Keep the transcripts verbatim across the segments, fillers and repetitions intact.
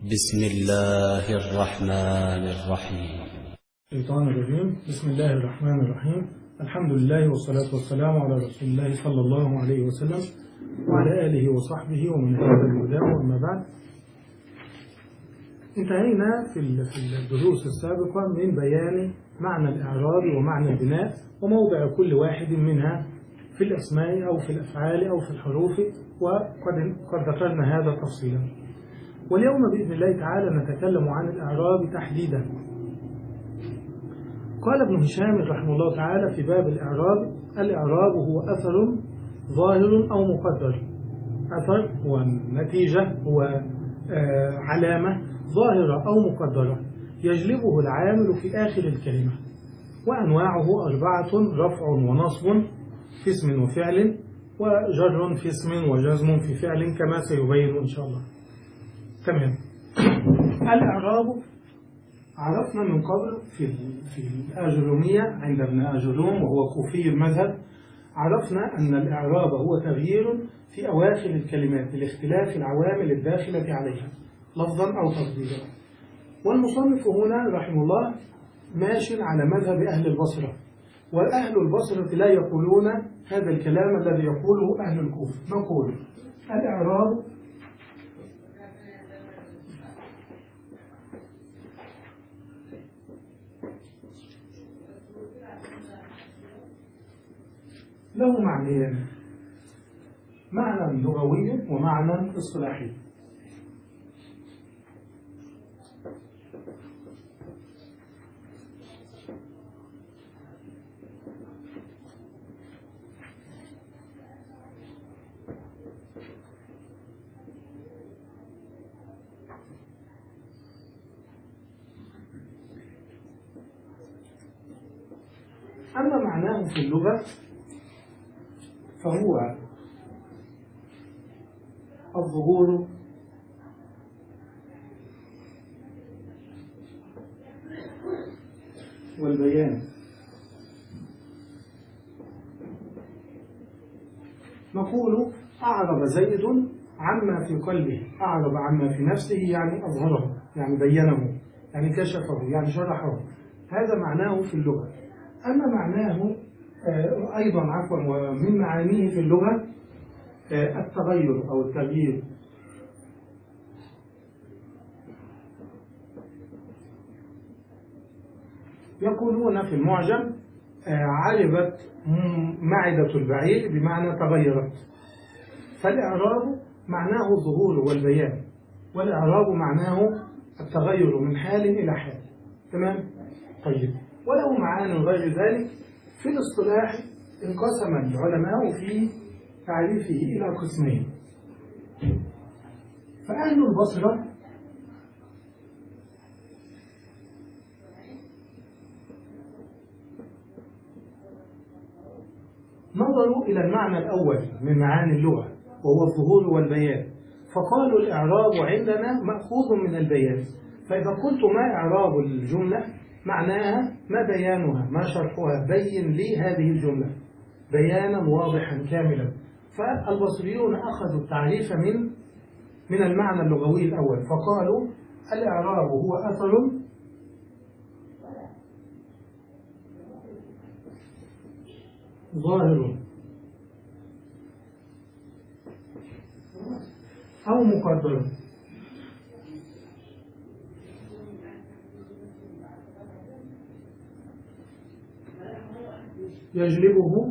بسم الله الرحمن الرحيم. الشيطان الرجيم. بسم الله الرحمن الرحيم. الحمد لله والصلاة والسلام على رسول الله صلى الله عليه وسلم وعلى آله وصحبه ومن اهتدى بهداه، وأما بعد. انتهينا في الدروس السابقة من بيان معنى الإعراب ومعنى البناء وموضع كل واحد منها في الأسماء أو في الأفعال أو في الحروف، وقد ذكرنا هذا تفصيلا. واليوم بإذن الله تعالى نتكلم عن الإعراب تحديدا. قال ابن هشام رحمه الله تعالى في باب الإعراب: الإعراب هو أثر ظاهر أو مقدر. أثر هو نتيجة، هو علامة ظاهرة أو مقدرة يجلبه العامل في آخر الكلمة. وأنواعه أربعة: رفع ونصب في اسم وفعل، وجر في اسم وجزم في فعل، كما سيبين إن شاء الله. تمام. الإعراب عرفنا من قبل في في الآجرومية عند ابن آجروم، وهو كوفي المذهب. عرفنا أن الإعراب هو تغيير في أواخر الكلمات لاختلاف العوامل الداخلة عليها لفظا أو تقديرا. والمصنف هنا رحمه الله ماشي على مذهب أهل البصرة، وأهل البصرة لا يقولون هذا الكلام الذي يقوله أهل الكوفة. نقول الإعراب له معنيين: معنى لغوي ومعنى اصطلاحي. أما معناه في اللغة فهو الظهور والبيان. نقول أعرب زيد عما في قلبه. أعرب عما في نفسه يعني أظهره، يعني بينه، يعني كشفه، يعني شرحه. هذا معناه في اللغة. أما معناه أيضا عفوا ومن معانيه في اللغة التغير أو التغيير. يقولون في المعجم: عربت معدة البعير، بمعنى تغيرت. فالإعراب معناه الظهور والبيان، والإعراب معناه التغير من حال إلى حال. تمام؟ طيب. وله معاني غير ذلك. في الاصطلاح انقسم العلماء في تعريفه إلى قسمين. فأهل البصرة نظروا إلى المعنى الأول من معاني اللغة، وهو الظهور والبيان، فقالوا الإعراب عندنا مأخوذ من البيان. فإذا قلت ما إعراب الجملة معناها ما بيانها، ما شرحها، بين لي هذه الجملة بيانا واضحا كاملا. فالبصريون أخذوا التعريف من من المعنى اللغوي الأول، فقالوا الإعراب هو أثر ظاهر أو مقدر يجلبه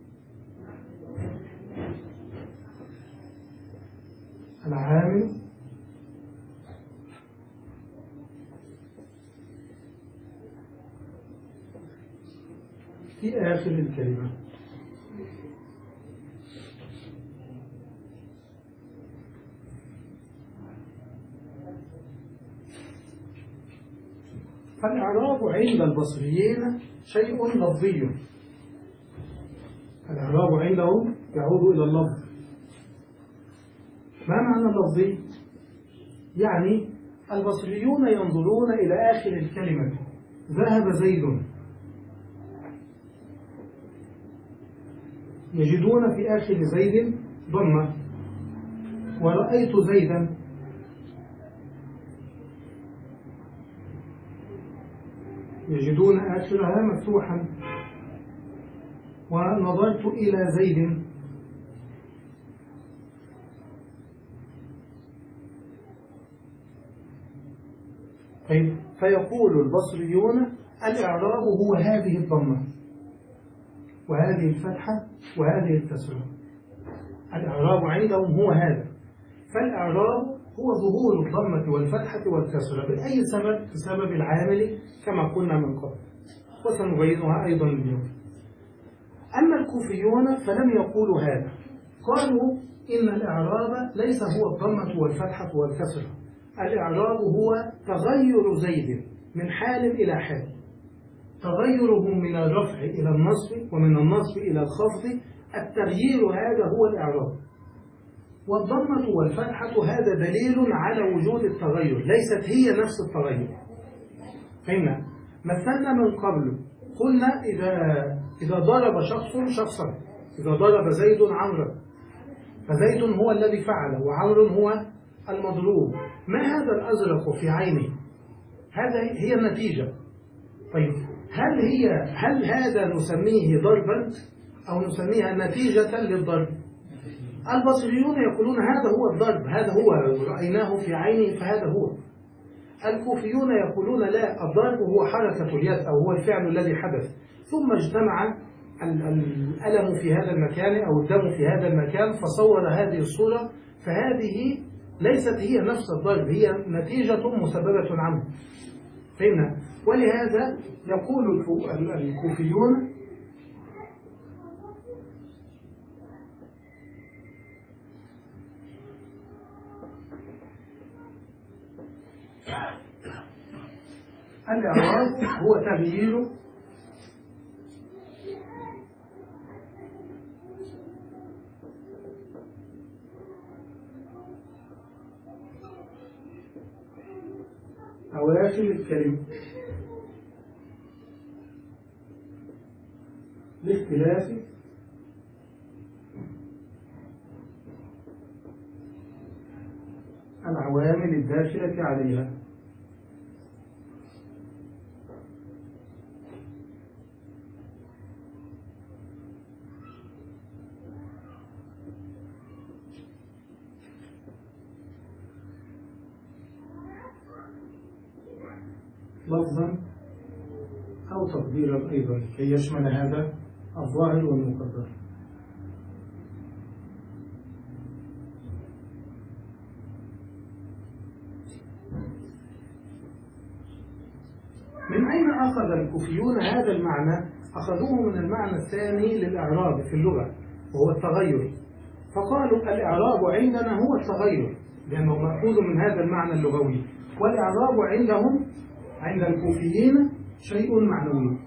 العامل في آخر الكلمة. فالإعراب عند البصريين شيء لفظي. الإعراب عندهم يعود إلى اللفظ. ما معنى اللفظي؟ يعني البصريون ينظرون إلى آخر الكلمة: ذهب زيد، يجدون في آخر زيد ضمة، ورأيت زيدا. يجدون آخرها مفتوحا. ونظرت إلى زيد. طيب، فيقول البصريون الإعراب هو هذه الضمة وهذه الفتحة وهذه الكسرة. الإعراب عندهم هو هذا. فالإعراب هو ظهور الضمة والفتحة والكسرة بأي سبب، بسبب العامل كما قلنا من قبل، وسنبينها أيضا اليوم. أما الكوفيون فلم يقولوا هذا، قالوا إن الإعراب ليس هو الضمة والفتحة والكسرة، الإعراب هو تغير زيد من حال إلى حال، تغيره من الرفع إلى النصب ومن النصب إلى الخفض، التغيير هذا هو الإعراب. والضمة والفتحة هذا دليل على وجود التغير، ليست هي نفس التغير. فهمنا؟ مثلنا من قبل قلنا إذا إذا ضرب شخص شخصا، إذا ضرب زيد عمرا، فزيد هو الذي فعل وعمر هو المضروب، ما هذا الأزرق في عينه؟ هذا هي النتيجة. طيب، هل هي هل هذا نسميه ضربا أو نسميها نتيجة للضرب؟ البصريون يقولون هذا هو الضرب، هذا هو رأيناه في عينه فهذا هو. الكوفيون يقولون لا، الضرب هو حركة اليد أو هو الفعل الذي حدث، ثم اجتمع الألم في هذا المكان أو الدم في هذا المكان فصور هذه الصورة، فهذه ليست هي نفس الضرب، هي نتيجة مسببة عنه. فهمنا؟ ولهذا يقول الكوفيون الإعراب هو تغيير أواخر الكلمة لاختلاف العوامل الداخلة عليها. لفظا أو تقديرا أيضا كي يشمل هذا الظاهر والمقدر. من أين أخذ الكوفيون هذا المعنى؟ أخذوه من المعنى الثاني للإعراب في اللغة وهو التغير، فقالوا الإعراب عندنا هو التغير لأنه مأخوذ من هذا المعنى اللغوي، والإعراب عندهم عند الكوفيين شيء معنوي.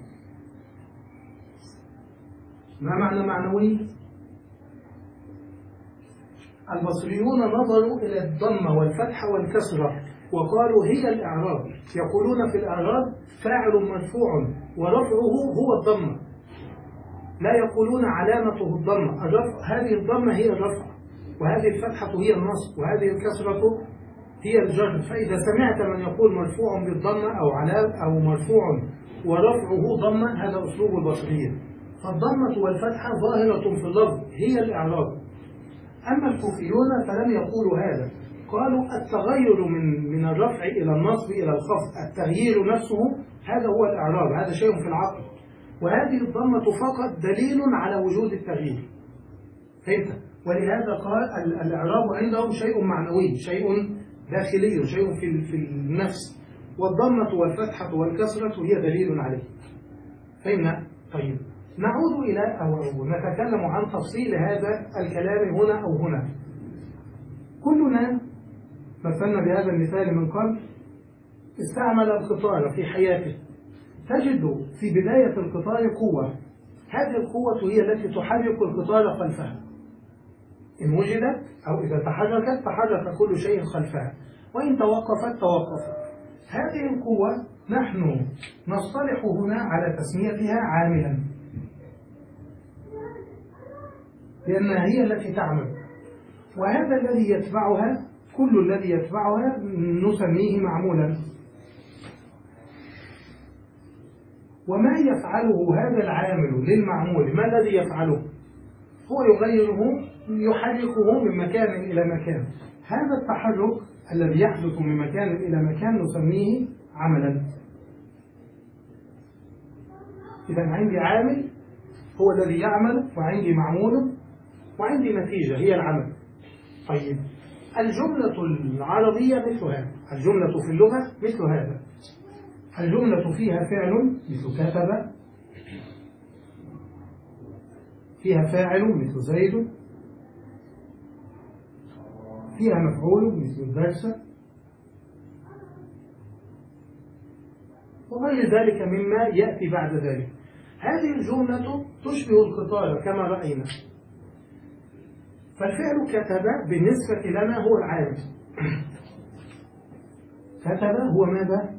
ما معنى معنوي؟ البصريون نظروا إلى الضمة والفتحة والكسرة وقالوا هي الإعراب، يقولون في الإعراب فاعل مرفوع ورفعه هو الضمة، لا يقولون علامته الضمة، الرفع هذه الضمة هي الرفع وهذه الفتحة هي النصب وهذه الكسرة هي الجر. فإذا سمعت من يقول مرفوع بالضمة أو علام أو مرفوع ورفعه ضمة، هذا أسلوب البصريين. فالضمة والفتحة ظاهرة في اللفظ هي الإعراب. أما الكوفيون فلم يقولوا هذا، قالوا التغير من من الرفع إلى النصب إلى الخفض، التغيير نفسه هذا هو الإعراب، هذا شيء في العقل، وهذه الضمة فقط دليل على وجود التغيير. فهمت؟ ولهذا قال الإعراب عندهم شيء معنوي، شيء داخلي، شيء في في النفس، والضمة والفتحة والكسرة هي دليل عليه. فهمنا؟ طيب، نعود إلى أو نتكلم عن تفصيل هذا الكلام هنا أو هنا. كلنا مثلنا بهذا المثال من قبل استعمل القطار في حياته، تجد في بداية القطار قوة، هذه القوة هي التي تحرك القطار خلفها، إن وجدت أو إذا تحركت تحرك كل شيء خلفها، وإن توقفت توقفت. هذه القوة نحن نصطلح هنا على تسميتها عاملا، لأنها هي التي تعمل، وهذا الذي يتبعها، كل الذي يتبعها نسميه معمولا. وما يفعله هذا العامل للمعمول ما الذي يفعله؟ هو يغيره، يحركه من مكان إلى مكان. هذا التحرك الذي يحدث من مكان إلى مكان نسميه عملا. إذا عندي عامل هو الذي يعمل، وعندي معمول، وعندي نتيجة هي العمل. طيب الجملة العربية مثل هذا، الجملة في اللغة مثل هذا. الجملة فيها فعل مثل كتب، فيها فاعل مثل زيد، فيها مفعول مثل الدرس، وغير ذلك مما يأتي بعد ذلك. هذه الجملة تشبه القطار كما رأينا. فالفعل كتب بالنسبة لنا هو العامل. كتب هو ماذا؟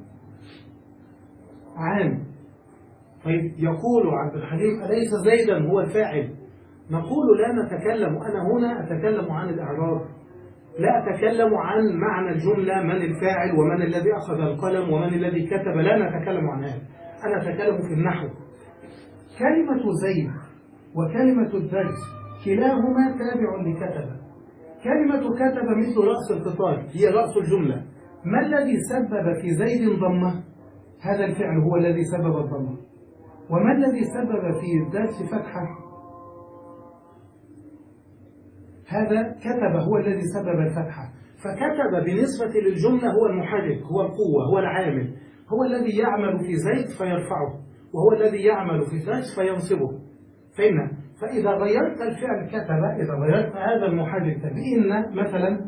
عامل. طيب يقول عبد الحليم أليس زيدا هو الفاعل؟ نقول لا نتكلم، أنا هنا أتكلم عن الإعراب، لا أتكلم عن معنى الجملة، من الفاعل ومن الذي أخذ القلم ومن الذي كتب، لا نتكلم عن هذا. أنا أتكلم في النحو. كلمة زيد وكلمة الدرس كلاهما تابع لكتب. كلمة كتب مثل رأس القطار، هي رأس الجملة. ما الذي سبب في زيد ضمة؟ هذا الفعل هو الذي سبب الضمة. وما الذي سبب في الدرس فتحة؟ هذا كتب هو الذي سبب الفتحة. فكتب بالنسبة للجملة هو المحرك، هو القوة، هو العامل، هو الذي يعمل في زيد فيرفعه، وهو الذي يعمل في درس فينصبه. فإن فإذا غيرت الفعل كتب، إذا غيرت هذا المحرك بإن مثلا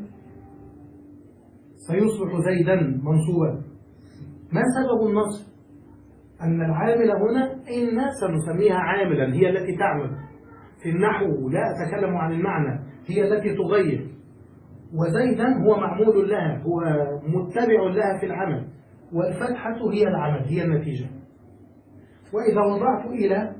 سيصبح زيدا منصوبا. ما سبب النصب؟ أن العامل هنا إن سنسميها عاملا، هي التي تعمل. في النحو لا أتكلم عن المعنى، هي التي تغير. وزيدا هو معمول لها، هو متبع لها في العمل. والفتحة هي العمل، هي النتيجة. وإذا وضعت إلى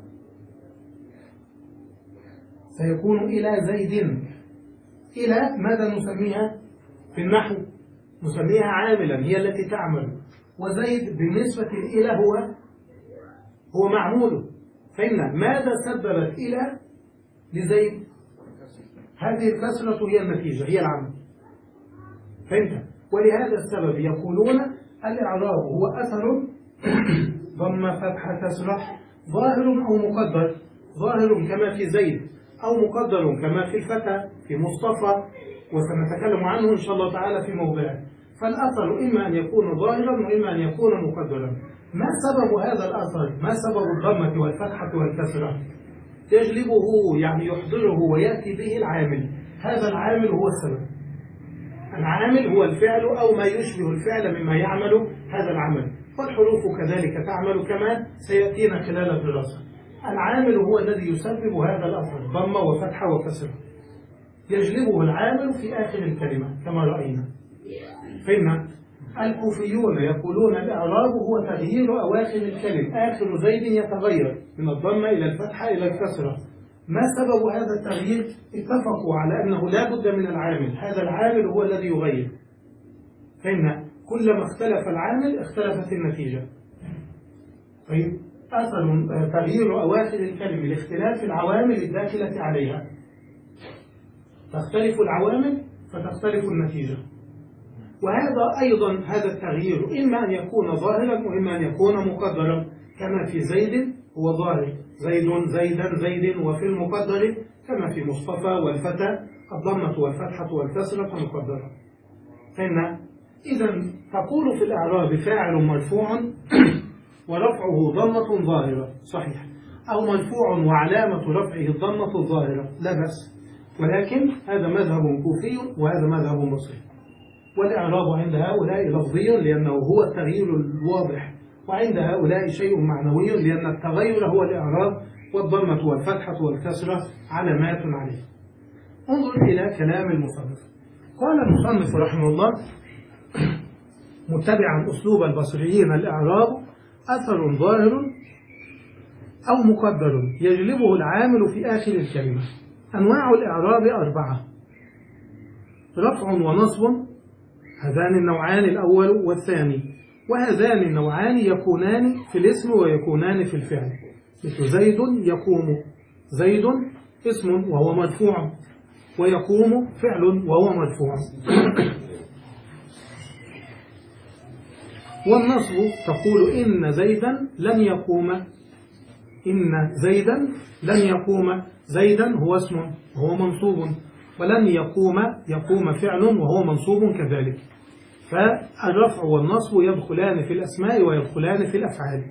سيكون إلى زيد. إلى ماذا نسميها؟ في النحو نسميها عاملا، هي التي تعمل. وزيد بالنسبة إلى هو هو معمول. فإن ماذا سببت إلى لزيد؟ هذه الكسرة هي النتيجة، هي العمل. فهمت؟ ولهذا السبب يقولون الإعراب هو أثر ضم فتحة كسرة ظاهر أو مقدر. ظاهر كما في زيد، أو مقدر كما في الفتى في مصطفى، وسنتكلم عنه إن شاء الله تعالى في موضعه. فالأثر إما أن يكون ظاهرا وإما أن يكون مقدرا. ما سبب هذا الأثر؟ ما سبب الضمة والفتحة والكسرة؟ يجلبه يعني يحضره ويأتي به العامل. هذا العامل هو السبب. العامل هو الفعل أو ما يشبه الفعل مما يعمل هذا العمل. والحروف كذلك تعمل كما سيأتينا خلال الدراسة. العامل هو الذي يسبب هذا الأثر، ضمة وفتحة وكسرة، يجلبه العامل في آخر الكلمة كما رأينا. فإن الكوفيون يقولون الإعراب هو تغيير أواخر الكلم. آخر زيد يتغير من الضمة إلى الفتحة إلى الكسرة. ما سبب هذا التغيير؟ اتفقوا على أنه لا بد من العامل. هذا العامل هو الذي يغير. فإن كلما اختلف العامل اختلفت النتيجة. طيب أثر تغيير أواخر الكلم لاختلاف العوامل الداخلة عليها. تختلف العوامل فتختلف النتيجة. وهذا أيضا هذا التغيير إما أن يكون ظاهرا وإما أن يكون مقدرا. كما في زيد هو ظاهر، زيد زيدا زيد. وفي المقدر كما في مصطفى والفتى الضمة والفتحة والكسرة مقدرة. فإن إذا تقول في الإعراب فاعل مرفوع ورفعه ضمة ظاهرة، صحيح، أو مرفوع وعلامة رفعه الضمة الظاهرة، لا بأس. ولكن هذا مذهب كوفي وهذا مذهب مصري. والإعراب عند هؤلاء لفظي لأنه هو التغيير الواضح، وعند هؤلاء شيء معنوي لأن التغير هو الإعراب، والضمة والفتحة والكسرة علامات عليه. انظر إلى كلام المصنف. قال المصنف رحمه الله متبعا أسلوب البصريين: الإعراب أثر ظاهر أو مقدر يجلبه العامل في آخر الكلمة. أنواع الإعراب أربعة: رفع ونصب، هذان النوعان الأول والثاني. وهذان النوعان يكونان في الاسم ويكونان في الفعل، مثل زيد يقوم، زيد اسم وهو مرفوع، ويقوم فعل وهو مرفوع. والنصب تقول إن زيدا لن يقوم، إن زيدا لن يقوم، زيدا هو اسم وهو منصوب، ولن يقوم يقوم فعل وهو منصوب كذلك. فالرفع والنصب يدخلان في الأسماء ويدخلان في الأفعال.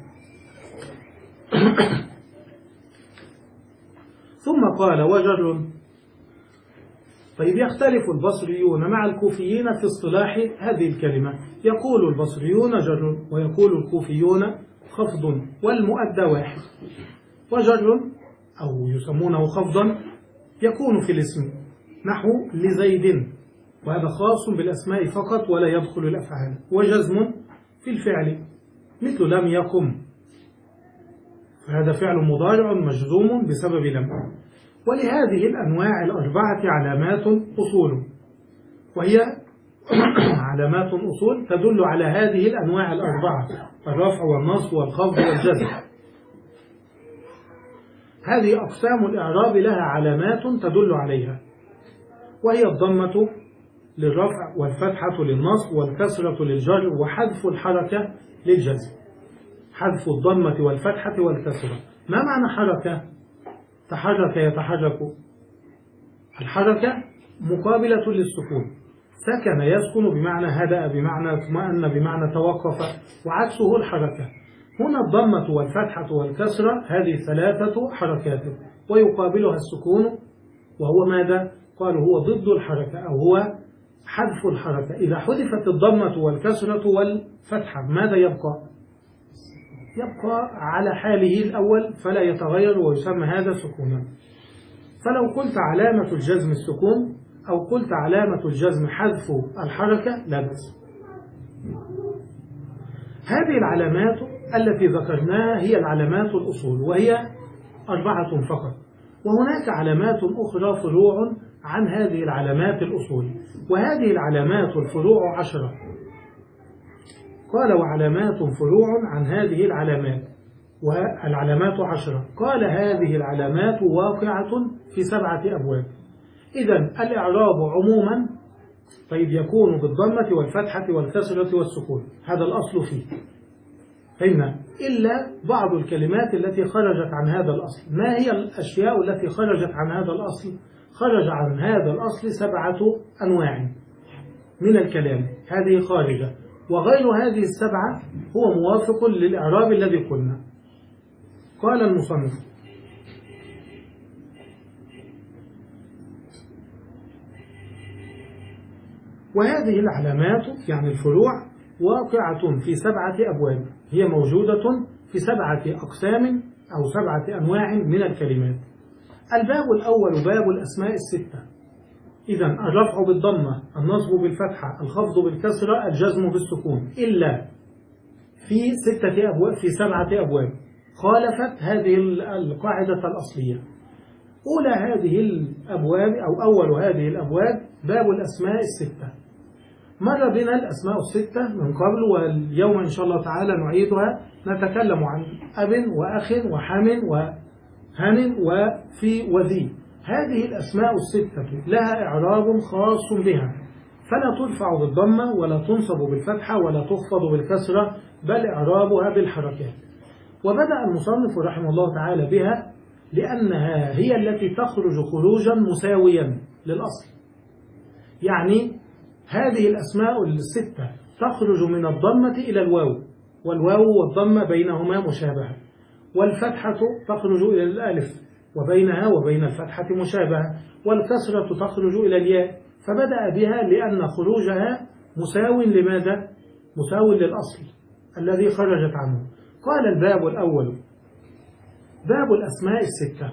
ثم قال وجر. طيب يختلف البصريون مع الكوفيين في اصطلاح هذه الكلمة، يقول البصريون جر ويقول الكوفيون خفض، والمؤدى واحد. وجر أو يسمونه خفضا يكون في الاسم نحو لزيد، وهذا خاص بالأسماء فقط ولا يدخل الأفعال. وجزم في الفعل مثل لم يقم، فهذا فعل مضارع مجزوم بسبب لم. ولهذه الأنواع الأربعة علامات أصول، وهي علامات أصول تدل على هذه الأنواع الأربعة: الرفع والنصب والخفض والجزم. هذه أقسام الإعراب لها علامات تدل عليها، وهي الضمة للرفع والفتحة للنصب والكسرة للجر وحذف الحركة للجزم. حذف الضمة والفتحة والكسرة. ما معنى حركة؟ تحرك يتحرك، الحركة مقابلة للسكون. سكن يسكن بمعنى هدأ بمعنى اطمأن بمعنى توقف، وعكسه الحركة. هنا الضمة والفتحة والكسرة هذه ثلاثة حركات، ويقابلها السكون، وهو ماذا؟ قالوا هو ضد الحركة أو هو حذف الحركة. إذا حذفت الضمة والكسرة والفتحة ماذا يبقى؟ يبقى على حاله الأول فلا يتغير، ويسمى هذا سكونا. فلو قلت علامة الجزم السكون أو قلت علامة الجزم حذف الحركة لا بأس. هذه العلامات التي ذكرناها هي العلامات الأصول، وهي أربعة فقط. وهناك علامات أخرى فروع عن هذه العلامات الأصول، وهذه العلامات الفروع عشرة. قال وعلامات فروع عن هذه العلامات، والعلامات عشرة. قال هذه العلامات واقعة في سبعة أبواب. إذن الإعراب عموما طيب يكون بالضمة والفتحة والكسرة والسكون، هذا الأصل فيه، فإن إلا بعض الكلمات التي خرجت عن هذا الأصل. ما هي الأشياء التي خرجت عن هذا الأصل؟ خرج عن هذا الأصل سبعة أنواع من الكلام، هذه خارجة، وغير هذه السبعة هو موافق للإعراب الذي قلنا. قال المصنف: وهذه العلامات يعني الفروع واقعة في سبعة أبواب، هي موجودة في سبعة أقسام أو سبعة أنواع من الكلمات. الباب الأول باب الأسماء الستة. إذن الرفع بالضمة، النصب بالفتحة، الخفض بالكسرة، الجزم بالسكون، إلا في ستة أبواب في سبعة أبواب خالفت هذه القاعدة الأصلية. أولى هذه الأبواب أو أول هذه الأبواب باب الأسماء الستة. مر بنا الأسماء الستة من قبل، واليوم إن شاء الله تعالى نعيدها. نتكلم عن أب وأخ وحام وهن وفي وذي. هذه الأسماء الستة لها إعراب خاص بها، فلا ترفع بالضمة ولا تنصب بالفتحة ولا تخفض بالكسرة، بل إعرابها بالحركات. وبدأ المصنف رحمه الله تعالى بها لأنها هي التي تخرج خروجا مساويا للأصل. يعني هذه الأسماء الستة تخرج من الضمة إلى الواو، والواو والضمة بينهما مشابهة، والفتحة تخرج إلى الألف وبينها وبين الفتحة مشابهة، والكسرة تخرج إلى الياء. فبدأ بها لأن خروجها مساو لماذا؟ مساو للأصل الذي خرجت عنه. قال الباب الأول باب الأسماء الستة،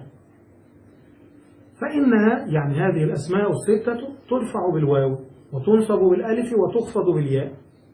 فإنها يعني هذه الأسماء الستة ترفع بالواو وتنصب بالألف وتخفض بالياء.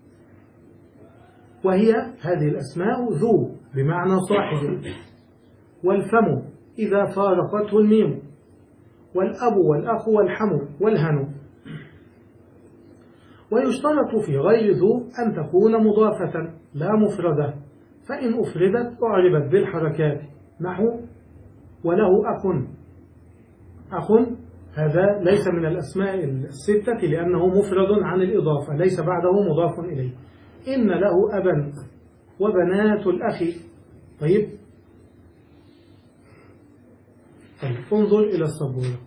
وهي هذه الأسماء ذو بمعنى صاحب، والفم إذا فارقته الميم، والأب والأخ والحم والهن. ويشترط في غير ذو أن تكون مضافة لا مفردة، فإن أفردت أعربت بالحركات، نحو وله أخ. أخ هذا ليس من الأسماء الستة لأنه مفرد عن الإضافة، ليس بعده مضاف إليه. إن له أبا وبنات الأخ. طيب طيب انظر إلى السبورة.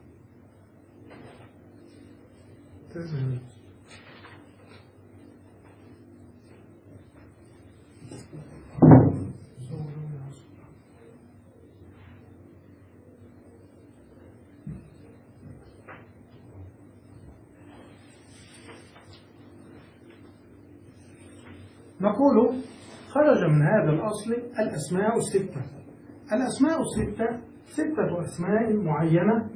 نقول خرج من هذا الأصل الأسماء الستة. الأسماء الستة ستة أسماء معينة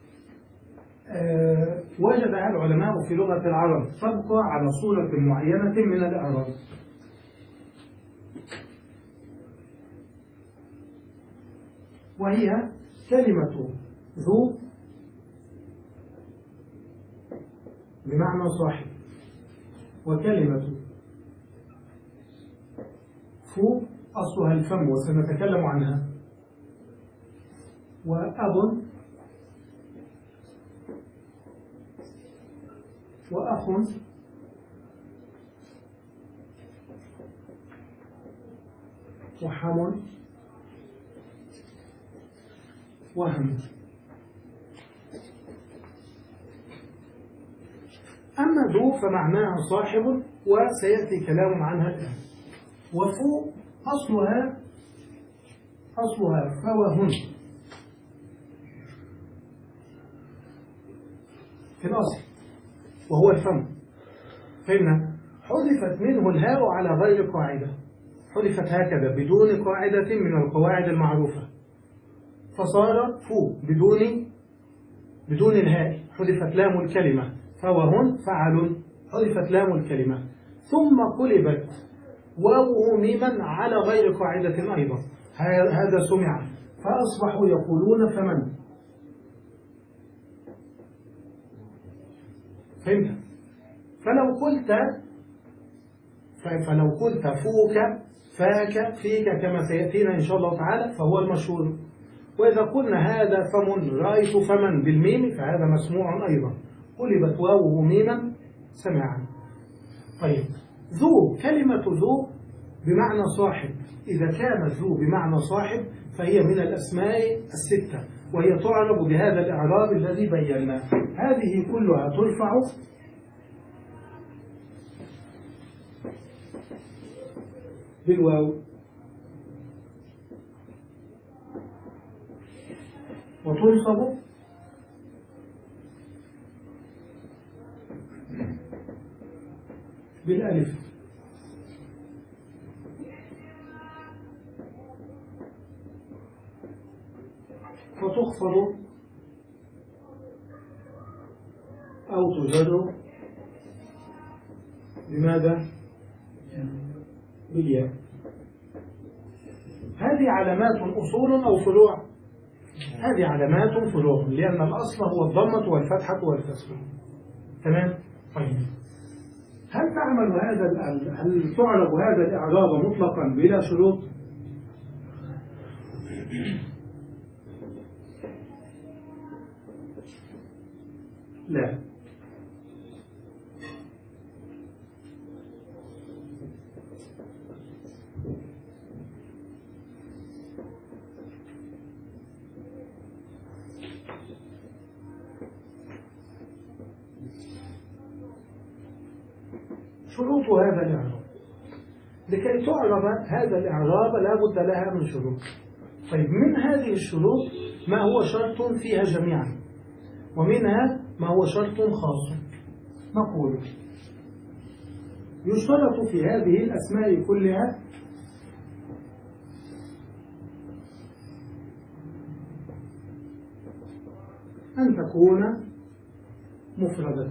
أه وجدها العلماء في لغة العرب تبقى على صورة معينة من الإعراب. وهي كلمة ذو بمعنى صاحب، وكلمة فو أصلها الفم وسنتكلم عنها، وأب وأخ وحم وهم. أما ذو فمعناها صاحب وسيأتي كلام عنها الآن. وفو أصلها أصلها فوهن في الأصل وهو الفم. فإن حذفت منه الهاء على غير قاعدة، حذفت هكذا بدون قاعدة من القواعد المعروفة، فصار فو بدون بدون الهاء، حذفت لام الكلمة، فوهن فعل، حذفت لام الكلمة، ثم قلبت واو ميما على غير قاعدة أيضا، هذا سمع فأصبحوا يقولون فمن. فهمت؟ فلو قلت فلو قلت فوك فاك فيك كما سيأتينا إن شاء الله تعالى فهو المشهور. وإذا قلنا هذا فمن رأيت فمن بالميم فهذا مسموع أيضا، قلبت واو ميما سمعا. طيب ذو، كلمة ذو بمعنى صاحب، إذا كانت ذو بمعنى صاحب فهي من الأسماء الستة، وهي تعرب بهذا الإعراب الذي بيناه. هذه كلها ترفع بالواو وتنصب بالألف وتخفض أو تجر بماذا؟ بالياء. هذه علامات أصول أو فروع؟ هذه علامات فروع، لأن الأصل هو الضمة والفتحة والكسر. تمام؟ طيب هل تعمل هذا هل تعرب هذا الإعراب مطلقا بلا شروط؟ لا. شروط هذا الإعراب، لكي تعرب هذا الإعراب لا بد لها من شروط. طيب من هذه الشروط ما هو شرط فيها جميعا، ومنها ما هو شرط خاص. نقول يشترط في هذه الأسماء كلها أن تكون مفردة.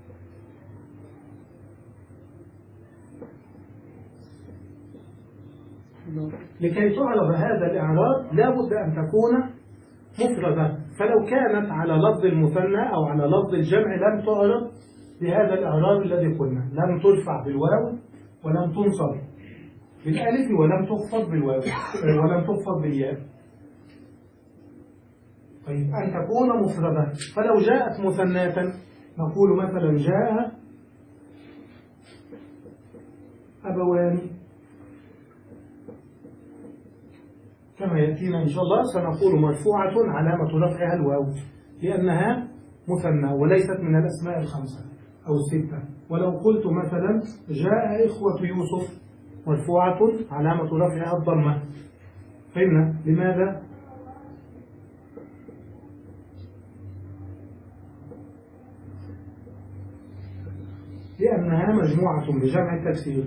لكي تعرب هذا الإعراب لا بد أن تكون مفردة، فلو كانت على لفظ المثنى أو على لفظ الجمع لم تعرب بهذا الإعراب الذي قلنا: لم ترفع بالواو ولم تنصب بالألف ولم تخفض بالواو ولم تخفض بالياء. طيب أن تكون مفردة، فلو جاءت مثناة نقول مثلا جاء أبوان، كما يأتينا إن شاء الله سنقول مرفوعة علامة رفعها الواو لأنها مثنى وليست من الأسماء الخمسة أو الستة. ولو قلت مثلا جاء إخوة يوسف مرفوعة علامة رفعها الضمة. فهمنا لماذا؟ لأنها مجموعة بجمع التكسير.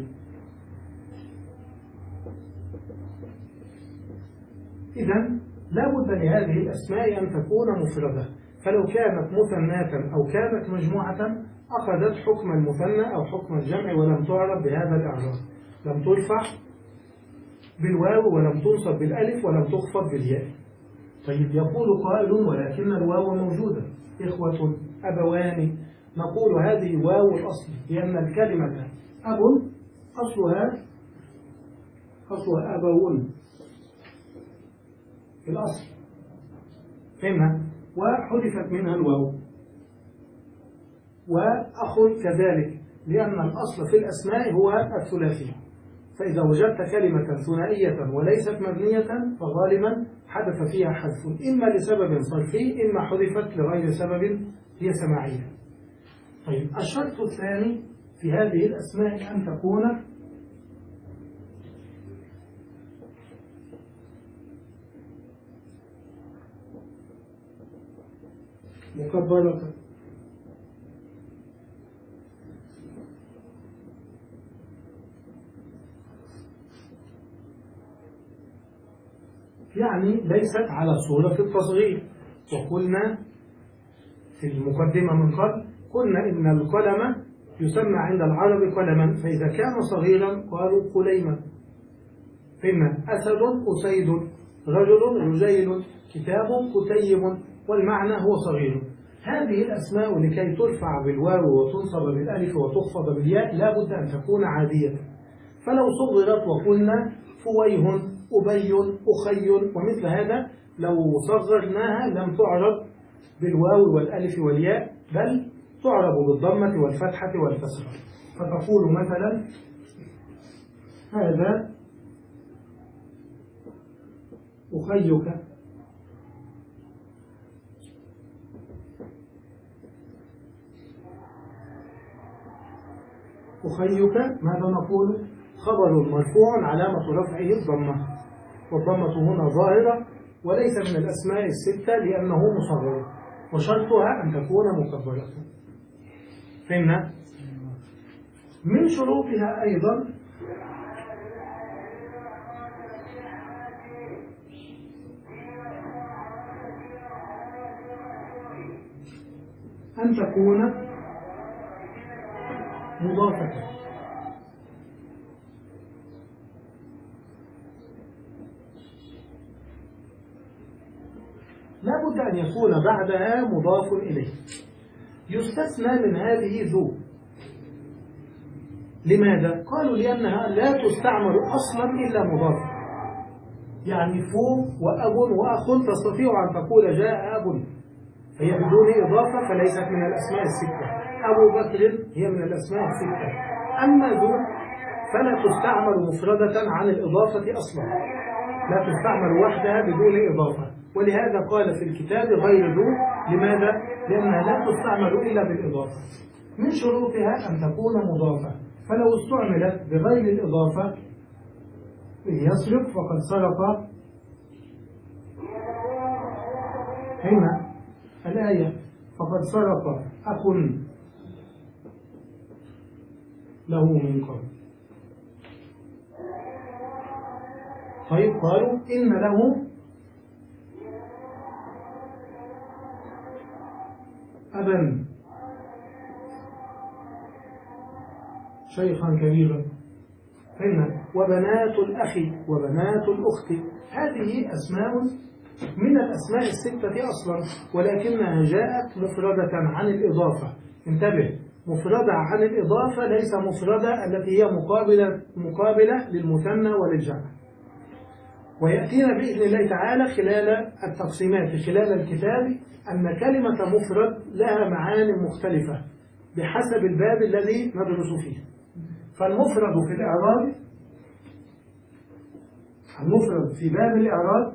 إذن لا بد لهذه الأسماء أن تكون مفردة، فلو كانت مثناة أو كانت مجموعة أخذت حكم المثنى أو حكم الجمع ولم تعرف بهذا الإعراب. لم ترفع بالواو ولم تنصب بالألف ولم تخفض بالياء. طيب يقول قائل: ولكن الواو موجودة، إخوة، أبوان. نقول هذه واو الأصل، لأن الكلمة أب أصلها أصلها أبوون في الأصل، فهمنا؟ وحذفت منها الواو. وأخ كذلك، لأن الأصل في الأسماء هو الثلاثي، فإذا وجدت كلمة ثنائية وليست مبنية فغالبا حدث فيها حذف، إما لسبب صرفي إما حذفت لغير سبب هي سماعية. طيب الشرط الثاني في هذه الأسماء أن تكون مكبرة، يعني ليست على صورة التصغير. وقلنا في المقدمة من قبل قلنا إن القلم يسمى عند العرب قلما، فإذا كان صغيرا قالوا قليما. فإن أسد أسيد، رجل رجيل، كتاب كتيب، والمعنى هو صغير. هذه الأسماء لكي ترفع بالواو وتنصب بالألف وتخفض بالياء لا بد أن تكون عادية. فلو صغرت وقلنا فويه، أبي، أخي ومثل هذا، لو صغرناها لم تعرب بالواو والألف والياء، بل تعرب بالضمة والفتحة والكسرة. فتقول مثلا هذا أخيك، أخيك ماذا نقول؟ خبر مرفوع علامة رفعه الضمة، والضمة هنا ظاهرة وليس من الأسماء الستة لأنه مصغر، وشرطها أن تكون مكبرة. فهمنا؟ من شروطها أيضا أن تكون مضافة. لا بد أن يكون بعدها مضاف إليه. يستثنى من هذه ذو. لماذا؟ قالوا لأنها لا تستعمل أصلا إلا مضافة. يعني فو وأب وأخ تستطيع أن تقول جاء أب، فهي بدون إضافة فليست من الأسماء الستة. أبو بكر هي من الأسماء الستة. أما ذو فلا تستعمل مفردة عن الإضافة أصلا، لا تستعمل وحدها بدون إضافة. ولهذا قال في الكتاب غير ذو. لماذا؟ لأنها لا تستعمل إلا بالإضافة. من شروطها أن تكون مضافة، فلو استعملت بغير الإضافة يسرق فقد سرق. هنا الآية فقد سرق أخ له من قبل. طيب قالوا إن له أبا شيخا كبيرا، هنا وبنات الأخ وبنات الأخت. هذه أسماء من الأسماء الستة أصلا، ولكنها جاءت مفردة عن الإضافة. انتبه، مفردة عن الإضافة، ليس مفردة التي هي مقابلة, مقابلة للمثنى وللجمع. ويأتينا بإذن الله تعالى خلال التقسيمات خلال الكتاب أن كلمة مفرد لها معاني مختلفة بحسب الباب الذي ندرس فيه. فالمفرد في الإعراب، المفرد في باب الإعراب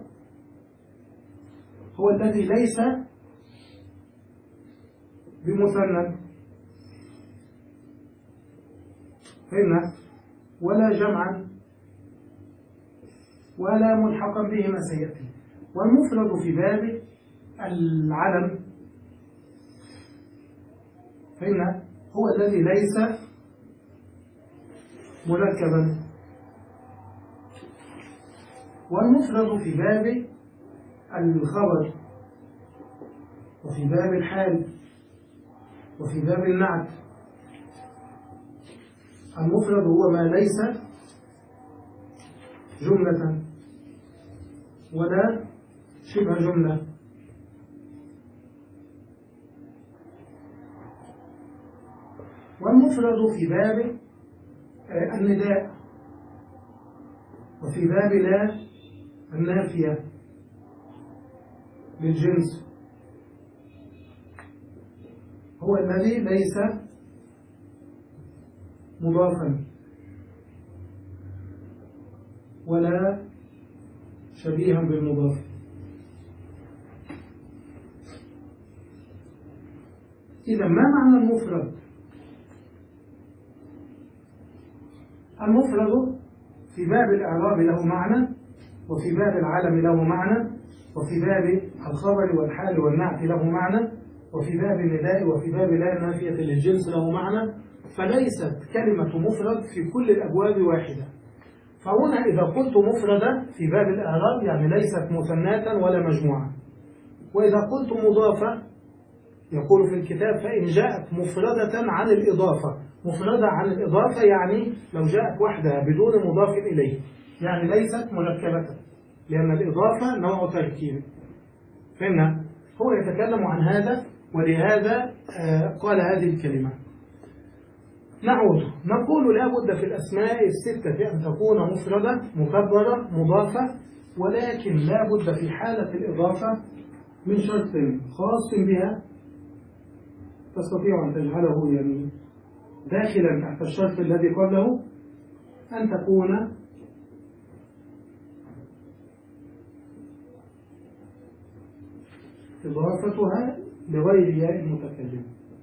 هو الذي ليس بمثنى، فهمنا، ولا جمعا ولا ملحقا به ما سيأتي. والمفرد في باب العلم، فهمنا، هو الذي ليس مركبا. والمفرد في باب الخبر وفي باب الحال وفي باب النعت. المفرد هو ما ليس جملة ولا شبه جملة. والمفرد في باب النداء وفي باب لا النافية للجنس، هو الذي ليس مضافا ولا شبيها بالمضاف. إذا ما معنى المفرد؟ المفرد في باب الإعراب له معنى، وفي باب العلم له معنى، وفي باب الخبر والحال والنعت له معنى، وفي باب النداء وفي باب لا نافية للجنس له معنى. فليست كلمة مفرد في كل الأبواب واحدة. فهنا إذا قلت مفردة في باب الإعراب يعني ليست مثناة ولا مجموعة. وإذا قلت مضافة يقول في الكتاب فإن جاءت مفردة عن الإضافة. مفردة عن الإضافة يعني لو جاءت وحدها بدون مضاف إليه، يعني ليست مركبة، لأن الإضافة نوع تركيب. فهمنا؟ هو يتكلم عن هذا، ولهذا قال هذه الكلمة. نعود نقول لا بد في الأسماء الستة أن تكون مفردة مكبرة مضافة، ولكن لا بد في حالة الإضافة من شرط خاص بها تستطيع أن تجعله يعني داخلا تحت الشرط الذي قبله، أن تكون إضافتها لغير ياء المتكلم.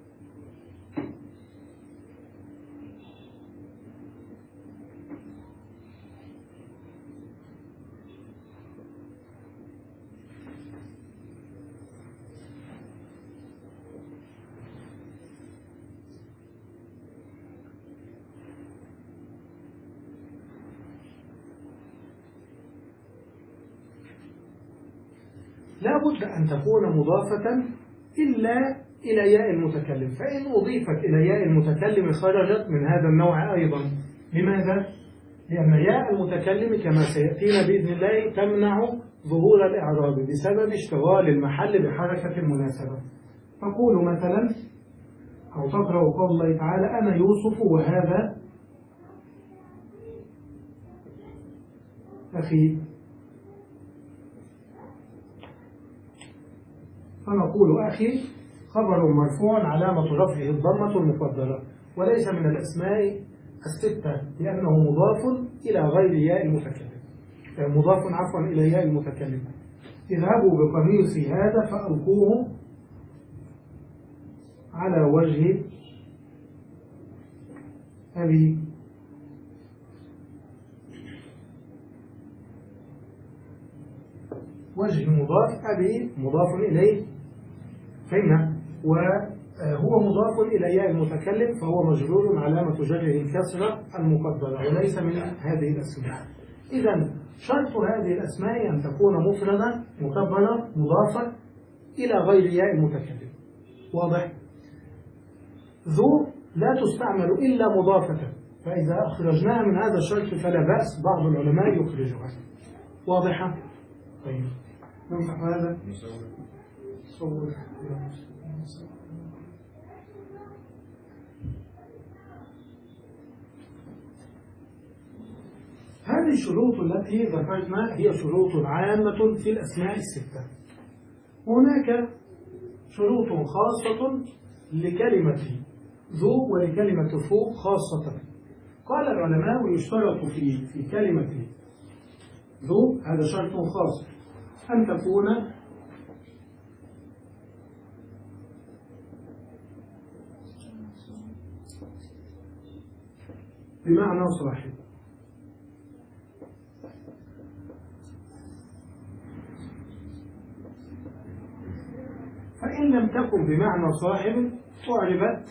لا بد أن تكون مضافة إلا إلى ياء المتكلم، فإن أضيفت إلى ياء المتكلم خرجت من هذا النوع أيضا. لماذا؟ لأن ياء المتكلم كما سيأتينا بإذن الله تمنع ظهور الإعراب بسبب اشتغال المحل بحركة المناسبة. فقول مثلا أو تقرأ قول الله تعالى أنا يوسف وهذا أخي، فنقول أخي خبر مرفوع علامة رفعه الضمة المقدرة، وليس من الأسماء الستة لأنه مضاف إلى غير ياء المتكلم، مضاف عفوا إلى ياء المتكلم. اذهبوا بقميصي هذا فألقوه على وجه أبي. وجه مضاف، أبي مضاف إليه، فهمنا، وهو مضاف إلى ياء المتكلم فهو مجرور علامة جره الكسرة المقدرة وليس من هذه الأسماء. إذا شرط هذه الأسماء أن تكون مفردة مكبرة مضافة إلى غير ياء المتكلم. واضح؟ ذو لا تستعمل إلا مضافة، فإذا أخرجناها من هذا الشرط فلا بأس، بعض العلماء يخرجها. واضحة؟ طيب نمسح هذا صور. هذه الشروط التي ذكرنا هي شروط عامة في الأسماء الستة. هناك شروط خاصة لكلمة ذو ولكلمة فوق خاصة. قال العلماء يشترط في في كلمة ذو، هذا شرط خاص، أن تكون بمعنى صاحب. فإن لم تكن بمعنى صاحب أعربت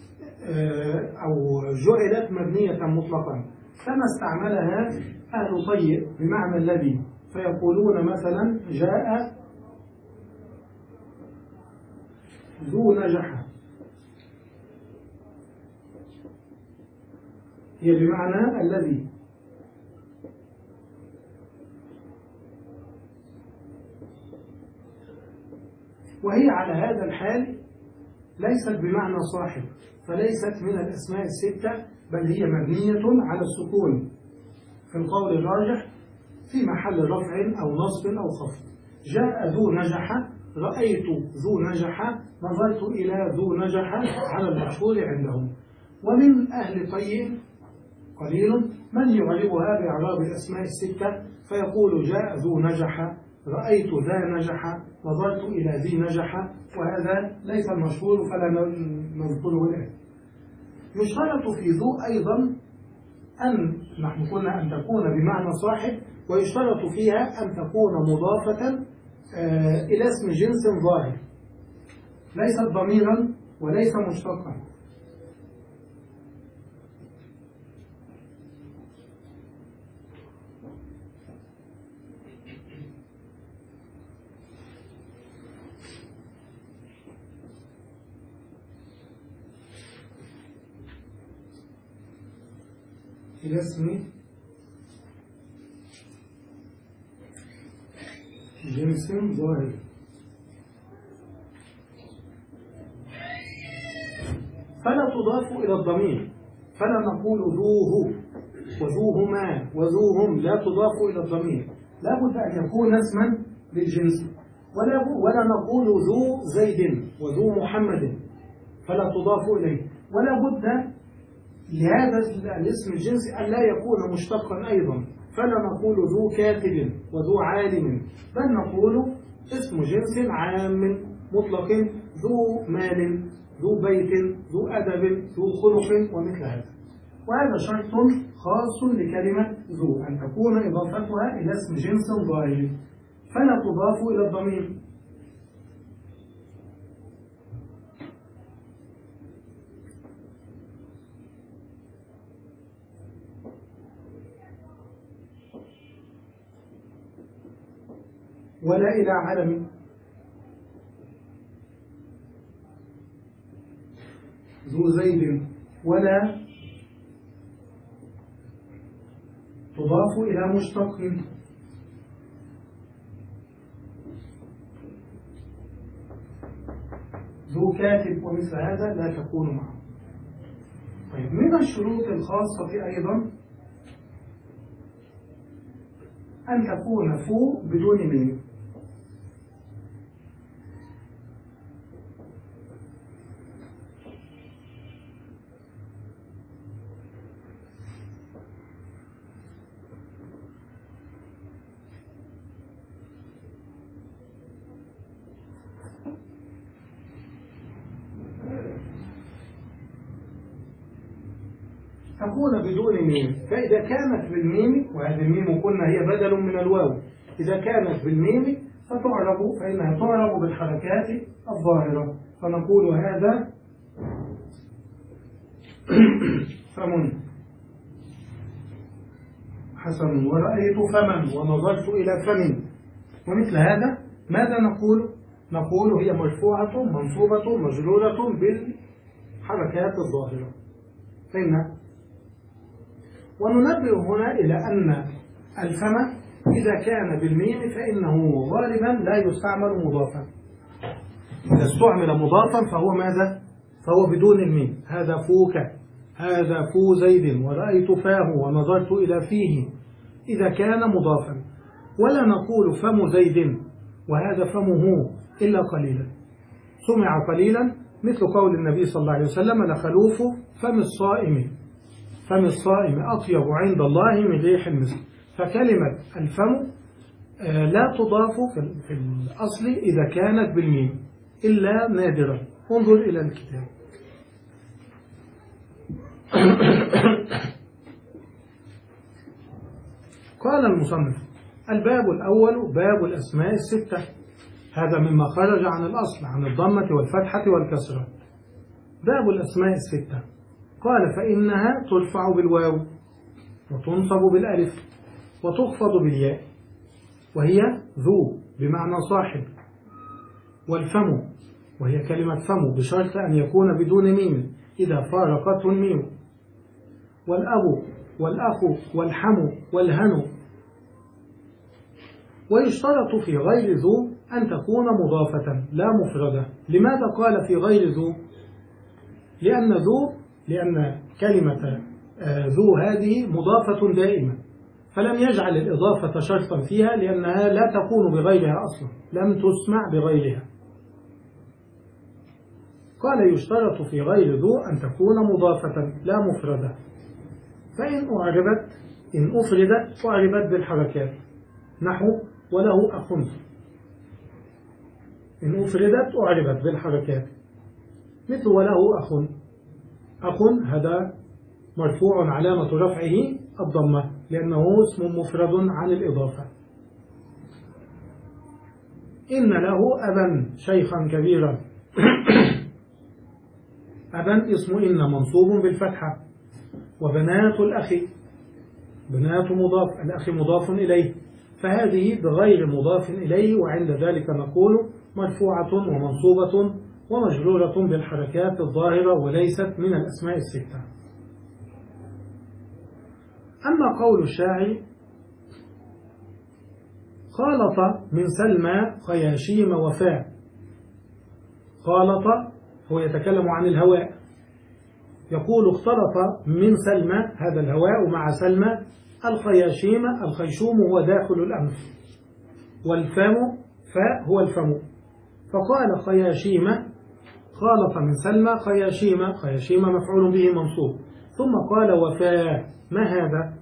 أو جعلت مبنية مطلقا، كما استعملها أهل طيب بمعنى الذي، فيقولون مثلا جاء ذو نجح، هي بمعنى الذي. وهي على هذا الحال ليست بمعنى صاحب، فليست من الأسماء الستة، بل هي مبنية على السكون في القول الراجح في محل رفع أو نصب أو خفض. جاء ذو نجح، رأيت ذو نجح، نظرت إلى ذو نجح على المشهور عندهم. ومن أهل طيب قليل من يعربها بإعراب الأسماء الستة، فيقول جاء ذو نجح، رأيت ذا نجح، نظرت إلى ذي نجح، وهذا ليس المشهور فلا نذكره الآن. يشترط في ذو أيضا أن نحن قلنا أن تكون بمعنى صاحب، ويشترط فيها أن تكون مضافة إلى اسم جنس ظاهر، ليست ضميرا وليس مشتقا. إلى اسم جنس ظاهر. فلا تضاف إلى الضمير، فلا نقول ذوه وذوهما وذوهم، لا تضاف إلى الضمير، لا بد أن يكون اسما للجنس. ولا ولا نقول ذو زيد وذو محمد، فلا تضاف إليه. ولا بد لهذا الاسم الجنسي أن لا يكون مشتقا أيضا، فلا نقول ذو كاتب وذو عالم، بل نقول اسم جنس عام مطلق، ذو مال، ذو بيت، ذو أدب، ذو خلق، ومثل هذا. وهذا شرط خاص لكلمة ذو، أن تكون إضافتها إلى اسم جنس ظاهر، فلا تضاف إلى الضمير. ولا إلى علم، ذو زيد، ولا تضاف إلى مشتق، ذو كاتب، ومثل هذا لا تكون معه. طيب، من الشروط الخاصة أيضا أن تكون فوق بدون ميم. تكون بدون ميم، فإذا كانت بالميم، وهذه الميم قلنا هي بدل من الواو، إذا كانت بالميم فتعرب، فإنها تعرب بالحركات الظاهرة، فنقول هذا فم حسن، ورأيت فما، ونظرت إلى فم، ومثل هذا. ماذا نقول؟ نقول هي مرفوعة منصوبة مجرورة بالحركات الظاهرة. فإن وننبه هنا إلى أن الفم إذا كان بالميم فإنه غالبا لا يستعمل مضافا. إذا استعمل مضافا فهو ماذا؟ فهو بدون الميم. هذا فوك، هذا فو زيد، ورأيت فاه ونظرت إلى فيه، إذا كان مضافا، ولا نقول فم زيد وهذا فمه إلا قليلا، سمع قليلا، مثل قول النبي صلى الله عليه وسلم: لخلوف فم الصائم فم الصائم أطيب عند الله من ريح المسك. فكلمة الفم لا تضاف في الأصل إذا كانت بالميم إلا نادرا. انظر إلى الكتاب. قال المصنف: الباب الأول باب الأسماء الستة، هذا مما خرج عن الأصل، عن الضمة والفتحة والكسرة. باب الأسماء الستة. قال: فإنها ترفع بالواو وتنصب بالألف وتخفض بالياء، وهي ذو بمعنى صاحب، والفم وهي كلمة فم بشرط أن يكون بدون ميم إذا فارقته الميم، والأب والأخ والحم والهن. ويشترط في غير ذو أن تكون مضافة لا مفردة. لماذا قال في غير ذو؟ لأن ذو لأن كلمة ذو هذه مضافة دائمة، فلم يجعل الإضافة شرطا فيها لأنها لا تكون بغيرها أصلا، لم تسمع بغيرها. قال: يشترط في غير ذو أن تكون مضافة لا مفردة، فإن أعربت إن أفردت أعربت بالحركات، نحو وله أخ. إن أفردت أعربت بالحركات مثل وله أخ. أخ هذا مرفوع علامة رفعه الضمة لأنه اسم مفرد عن الإضافة. إن له أبا شيخا كبيرا. أبا اسم إن منصوب بالفتحة. وبنات الأخ، بنات مضاف، الأخ مضاف إليه، فهذه بغير مضاف إليه، وعند ذلك نقول مرفوعة ومنصوبة ومجرورة بالحركات الظاهرة وليست من الأسماء الستة. أما قول الشاعر: خالط من سلمى خياشيم وفاء. خالط هو يتكلم عن الهواء، يقول: اختلط من سلمى، هذا الهواء مع سلمى، الخياشيم، الخيشوم هو داخل الأنف، والفم فاء هو الفم، فقال خياشيم، خالط من سلمى خياشيم، خياشيم مفعول به منصوب، ثم قال وفاء. ما هذا؟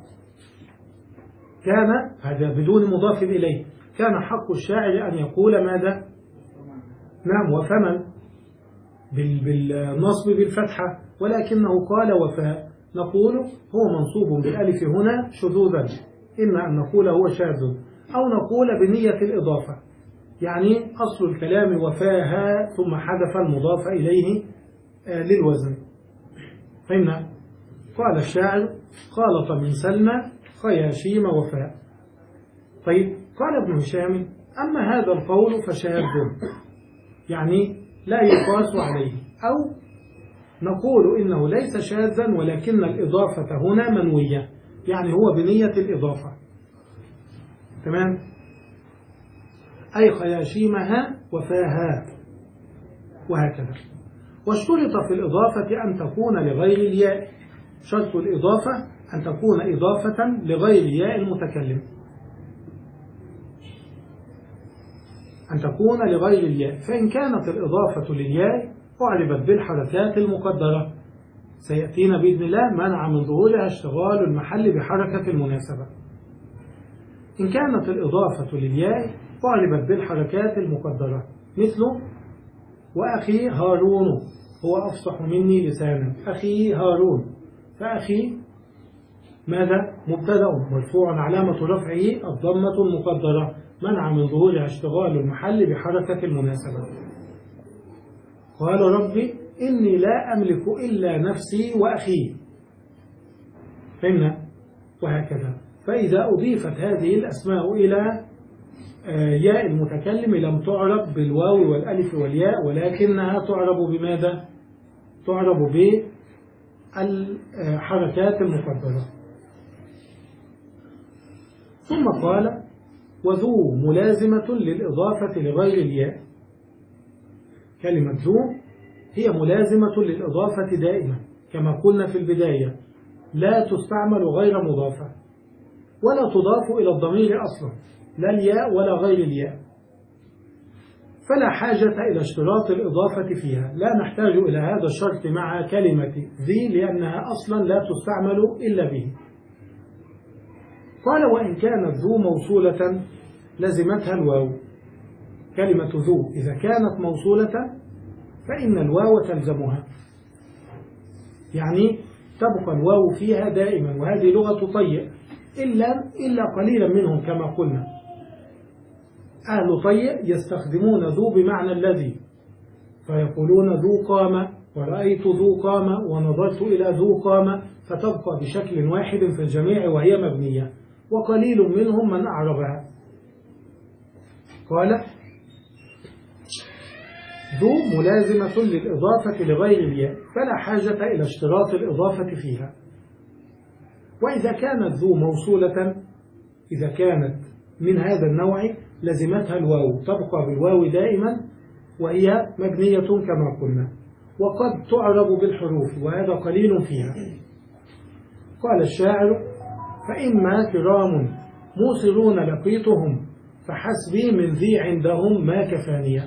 كان هذا بدون مضاف إليه، كان حق الشاعر أن يقول ماذا؟ نعم وفمن بالنصب بالفتحة، ولكنه قال وفاء. نقول هو منصوب بالألف هنا شذوذا، إما أن نقول هو شاذ أو نقول بنية الإضافة، يعني أصل الكلام وفاها ثم حذف المضاف إليه للوزن. فهمنا؟ قال الشاعر: خالط من سلمى خياشيم وفاء. طيب، قال ابن هشام: أما هذا القول فشاذ، يعني لا يقاس عليه، أو نقول إنه ليس شاذا ولكن الإضافة هنا منوية، يعني هو بنية الإضافة. تمام؟ أي خياشيمها وفاها، وهكذا. واشترط في الإضافة أن تكون لغير الياء، شرط الإضافة أن تكون إضافة لغير ياء المتكلم، أن تكون لغير الياء، فإن كانت الإضافة للياء أعربت بالحركات المقدرة، سيأتينا بإذن الله منع من ظهورها اشتغال المحل بحركة المناسبة. إن كانت الإضافة للياء أعربت بالحركات المقدرة، مثل وأخي هارون هو أفصح مني لسانا، أخي هارون، فأخي ماذا؟ مبتدأ مرفوع علامة رفعه الضمة المقدرة منع من ظهورها اشتغال المحل بحركة المناسبة. قال ربي إني لا أملك إلا نفسي وأخي. فهمنا؟ وهكذا. فإذا أضيفت هذه الأسماء إلى ياء المتكلم لم تعرب بالواو والألف والياء، ولكنها تعرب بماذا؟ تعرب بالحركات المقدرة. ثم قال: وذو ملازمة للإضافة لغير الياء. كلمة ذو هي ملازمة للإضافة دائما، كما قلنا في البداية لا تستعمل غير مضافة. ولا تضاف إلى الضمير أصلا، لا الياء ولا غير الياء، فلا حاجة إلى اشتراط الإضافة فيها، لا نحتاج إلى هذا الشرط مع كلمة ذي لأنها أصلا لا تستعمل إلا به. قال وإن كانت ذو موصولة لزمتها الواو. كلمة ذو إذا كانت موصولة فإن الواو تلزمها، يعني تبقى الواو فيها دائما، وهذه لغة طيء إلا, إلا قليلا منهم كما قلنا. أهل طيء يستخدمون ذو بمعنى الذي، فيقولون ذو قامة، ورأيت ذو قامة، ونظرت إلى ذو قامة، فتبقى بشكل واحد في الجميع وهي مبنية، وقليل منهم من أعربها. قال ذو ملازمة للإضافة لغير الياء، فلا حاجة إلى اشتراط الإضافة فيها. وإذا كانت ذو موصولة، إذا كانت من هذا النوع لزمتها الواو، تبقى بالواو دائما وهي مبنية كما قلنا، وقد تعرب بالحروف وهذا قليل فيها. قال الشاعر فإما كرام موصلون لقيتهم فحسبي من ذي عندهم ما كفانية.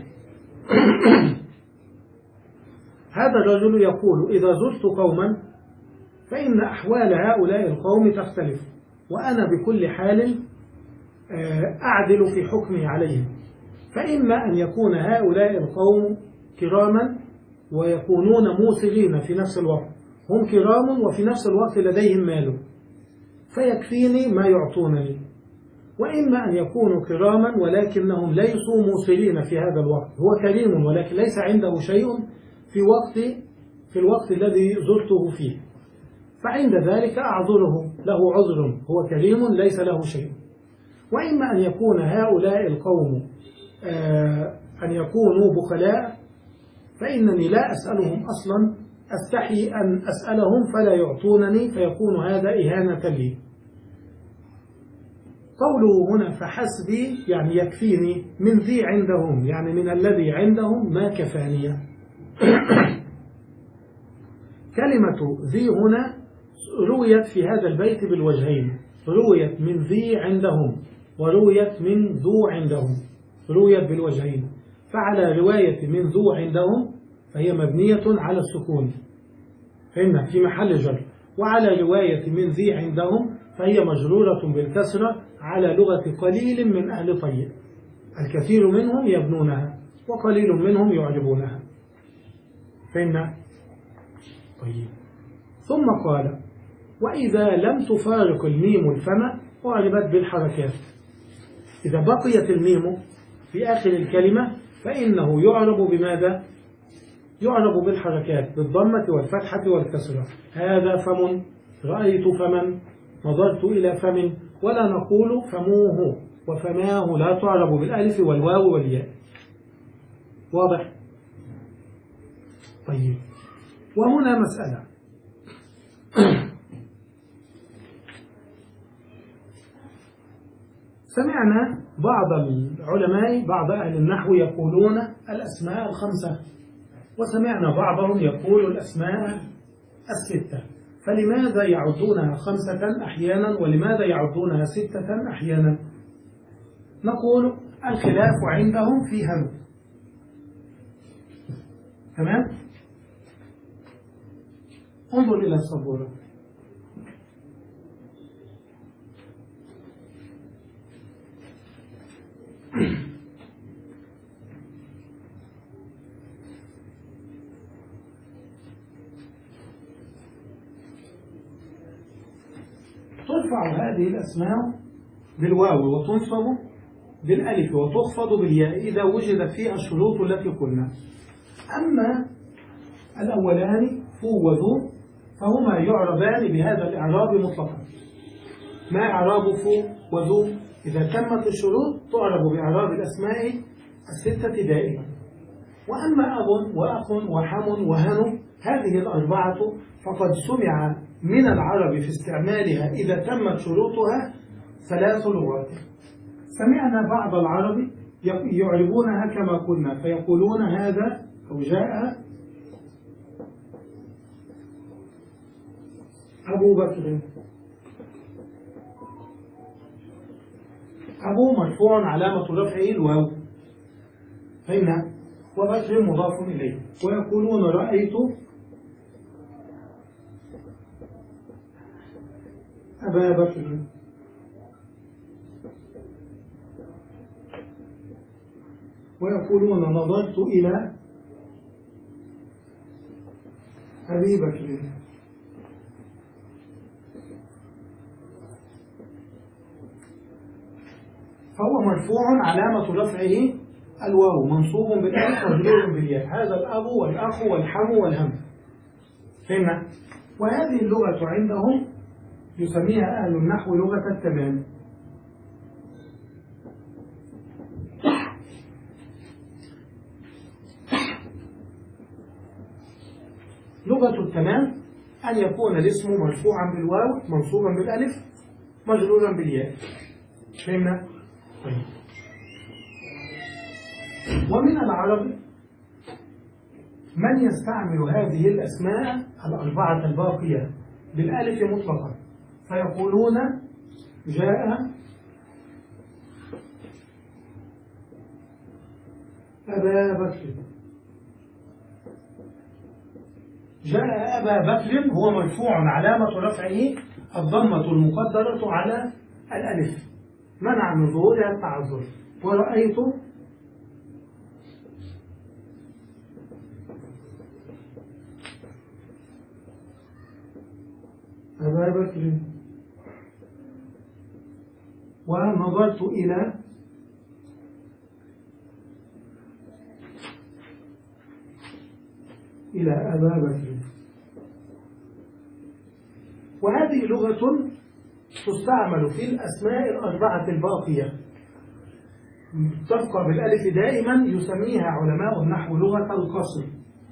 هذا الرجل يقول إذا زرت قوما فإن أحوال هؤلاء القوم تختلف، وأنا بكل حال أعدل في حكمي عليهم، فإما أن يكون هؤلاء القوم كراما ويكونون موصلين في نفس الوقت، هم كرام وفي نفس الوقت لديهم مال فيكفيني ما يعطونني، وإما أن يكونوا كراما ولكنهم ليسوا موصلين في هذا الوقت، هو كريم ولكن ليس عنده شيء في وقت في الوقت الذي زرته فيه، فعند ذلك أعذره، له عذر، هو كريم ليس له شيء. وإما أن يكون هؤلاء القوم آه أن يكونوا بخلاء، فإنني لا أسألهم أصلا، أستحي أن أسألهم فلا يعطونني، فيكون هذا إهانة لي. قوله هنا فحسبي يعني يكفيني، من ذي عندهم يعني من الذي عندهم ما كفانية. كلمة ذي هنا رويت في هذا البيت بالوجهين، رويت من ذي عندهم ورويت من ذو عندهم، رويت بالوجهين، فعلى رواية من ذو عندهم فهي مبنية على السكون فإن في محل جر، وعلى رواية من ذي عندهم فهي مجرورة بالكسرة على لغة قليل من أهل طيء، الكثير منهم يبنونها وقليل منهم يعربونها فإن طيب. ثم قال وإذا لم تفارق الميم الفم أعربت بالحركات، إذا بقيت الميم في آخر الكلمة فإنه يعرب بماذا؟ يعرب بالحركات، بالضمة والفتحة والكسرة. هذا فم، رأيت فمن، نظرت إلى فم، ولا نقول فموه وفماه، لا تعرب بالألف والواو والياء. واضح؟ طيب، وهنا مسألة سمعنا بعض العلماء بعض أهل النحو يقولون الأسماء الخمسة، وسمعنا بعضهم يقول الأسماء الستة، فلماذا يعدونها خمسة أحيانا ولماذا يعدونها ستة أحيانا؟ نقول الخلاف عندهم في هذا. تمام؟ انظر إلى السبورة. ترفع هذه الأسماء بالواو وتنصب بالألف وتخفض بالياء إذا وجدت فيها الشروط التي قلنا. أما الأولان فو وذو فهما يعربان بهذا الإعراب مطلقا. ما إعراب فو وذو؟ إذا تمت الشروط تعرب بإعراب الأسماء الستة دائما. وأما أب وأخ وحم وهن هذه الأربعة فقد سمع من العرب في استعمالها إذا تمت شروطها ثلاث لغات. سمعنا بعض العرب يعربونها كما قلنا فيقولون هذا أو جاء أبو بكر أبو مرفوع علامة رفعه الواو، فإن وبكر مضاف إليه. ويقولون رأيت أبا بكر، ويقولون نظرت إلى أبي بكر. فهو مرفوع علامة رفعه الواو، منصوب بالألف مجرور بالياء. هذا الأب والأخ والحم والهم. فهمنا؟ وهذه اللغة عندهم يسميها أهل النحو لغة التمام. لغة التمام أن يكون الاسم مرفوعا بالواو منصوبا بالألف مجرورا بالياء. فهمنا؟ طيب. ومن العرب من يستعمل هذه الأسماء الأربعة الباقية بالألف مطلقا، فيقولون جاء أبا بكر. جاء أبا بكر هو مرفوع علامة رفعه الضمة المقدرة على الألف منع من ظهورها التعذر. ورأيت أبا بكر، ونظرت إلى إلى أبا بكر. وهذه لغة تستعمل في الأسماء الأربعة الباقية، تبقى بالألف دائما، يسميها علماء النحو لغة القصر.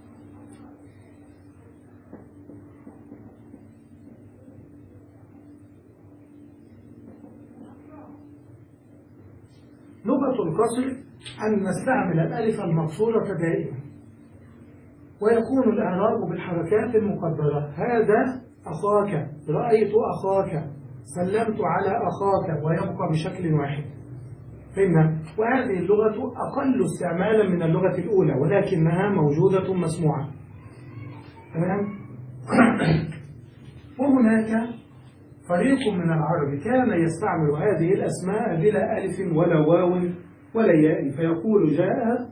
لغة القصر أن نستعمل الألف المقصورة دائما، ويكون الإعراب بالحركات المقدرة. هذا أخاك، رأيت أخاك، سلمت على أخاك، ويبقى بشكل واحد. فهمنا؟ وهذه اللغة أقل استعمالا من اللغة الأولى، ولكنها موجودة مسموعة. تمام؟ وهناك فريق من العرب كان يستعمل هذه الأسماء بلا ألف ولا واو ولا ياء، فيقول جاء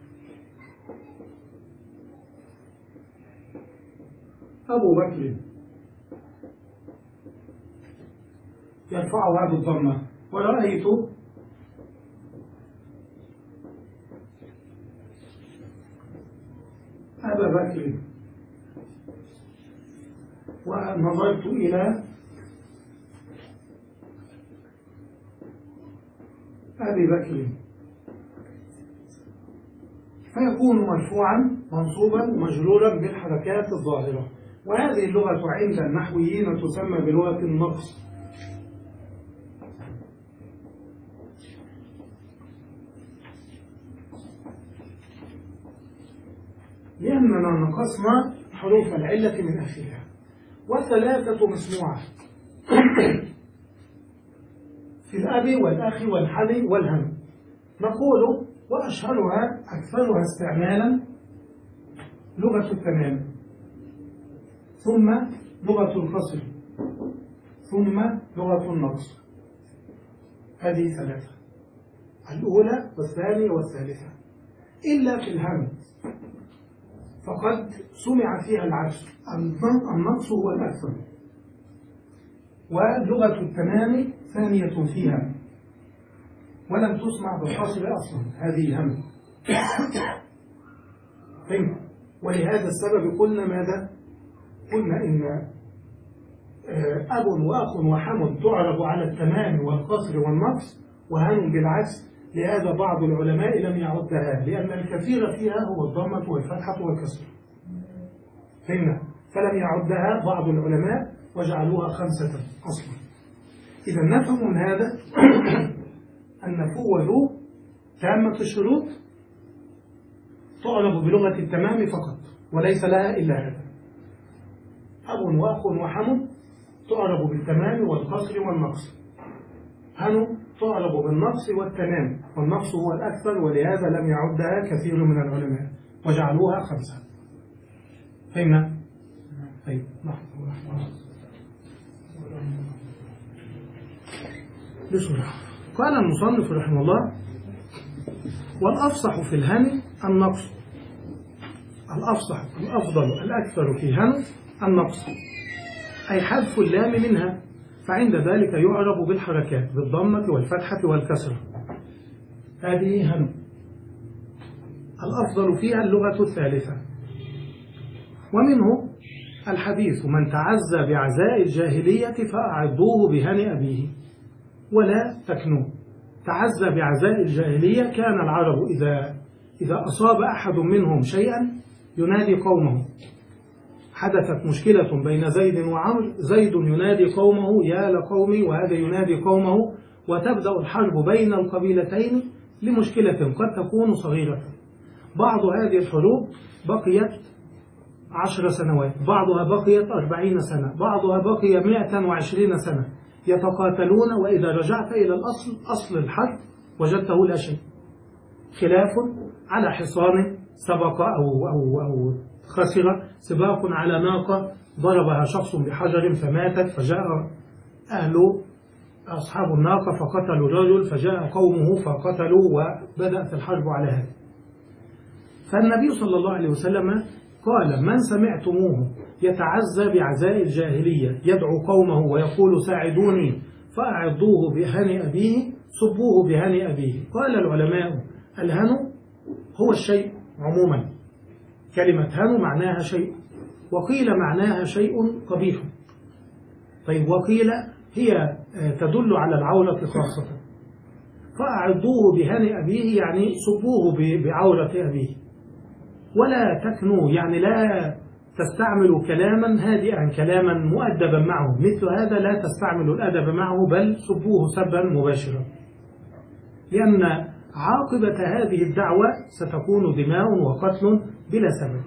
أبو بكر، يرفعها بالضمة. ورأيت أبا بكر، ونظرت إلى أبي بكر، فيكون مرفوعا منصوبا مجرورا بالحركات الظاهرة. وهذه اللغة عند النحويين تسمى بلغة النقص. لأننا نقصنا حروف العلة من آخرها، والثلاثة مسموعة في الأب والأخ والحم والهم. نقول وأشهرها أكثرها استعمالا لغة التمام، ثم لغة القصر، ثم لغة النقص. هذه ثلاثة، الأولى والثانية والثالثة. إلا في الهم فقد سمع فيها العكس، النقص هو الأكثر، ولغة التمام ثانية فيها، ولم تسمع بالقصر أصلا. هذه هم. فهمت؟ ولهذا السبب قلنا ماذا؟ قلنا إن أب وأخ وحم تعرض على التمام والقصر والنقص، وهم بالعكس. لهذا بعض العلماء لم يعدها، لأن الكثير فيها هو الضمة والفتحة والكسر. فهمنا؟ فلم يعدها بعض العلماء وجعلوها خمسة أصلا. إذا نفهم من هذا أن فوه تامة الشروط تعرض بلغة التمام فقط، وليس لها إلا هذا. أب وأخ وحم تعرض بالتمام والقصر والنقص. هنو تعرب بالنقص والتمام، والنقص هو الأكثر، ولهذا لم يعدها كثير من العلماء وجعلوها خمسة. فهمنا؟ طيب بسرعة. قال المصنف رحمه الله: والأفصح في الهن النقص. الأفصح الأفضل الأكثر في الهن النقص، أي حذف اللام منها، فعند ذلك يعرب بالحركات بالضمة والفتحة والكسرة. هذه هن. الأفضل فيها اللغة الثالثة. ومنه الحديث: من تعزى بعزاء الجاهلية فأعضوه بهن أبيه ولا تكنوه. تعزى بعزاء الجاهلية، كان العرب إذا إذا أصاب أحد منهم شيئا ينادي قومه. حدثت مشكلة بين زيد وعمر، زيد ينادي قومه يا لقومي، وهذا ينادي قومه، وتبدأ الحرب بين القبيلتين لمشكلة قد تكون صغيرة. بعض هذه الحروب بقيت عشر سنوات، بعضها بقيت أربعين سنة، بعضها بقي مئة وعشرين سنة يتقاتلون، وإذا رجعت إلى الأصل أصل الحرب وجدته لا شيء، خلاف على حصان سبق أو, أو, أو خسر، سباق على ناقة ضربها شخص بحجر فماتت، فجاء أهل أصحاب الناقة فقتلوا الرجل، فجاء قومه فقتلوا، وبدأت الحرب على هذا. فالنبي صلى الله عليه وسلم قال: من سمعتموه يتعزى بعزاء الجاهلية يدعو قومه ويقول ساعدوني فأعضوه بهن أبيه صبوه بهن أبيه. قال العلماء: الهن هو الشيء عموما، كلمة هن معناها شيء، وقيل معناها شيء قبيح. طيب، وقيل هي تدل على العورة خاصة. فأعضوه بهن أبيه يعني صبوه بعورة أبيه. ولا تكنوا يعني لا تستعملوا كلاما هادئا، كلاما مؤدبا معه، مثل هذا لا تستعملوا الأدب معه، بل سبوه سبا مباشرا، لأن عاقبة هذه الدعوة ستكون دماء وقتل بلا سبب.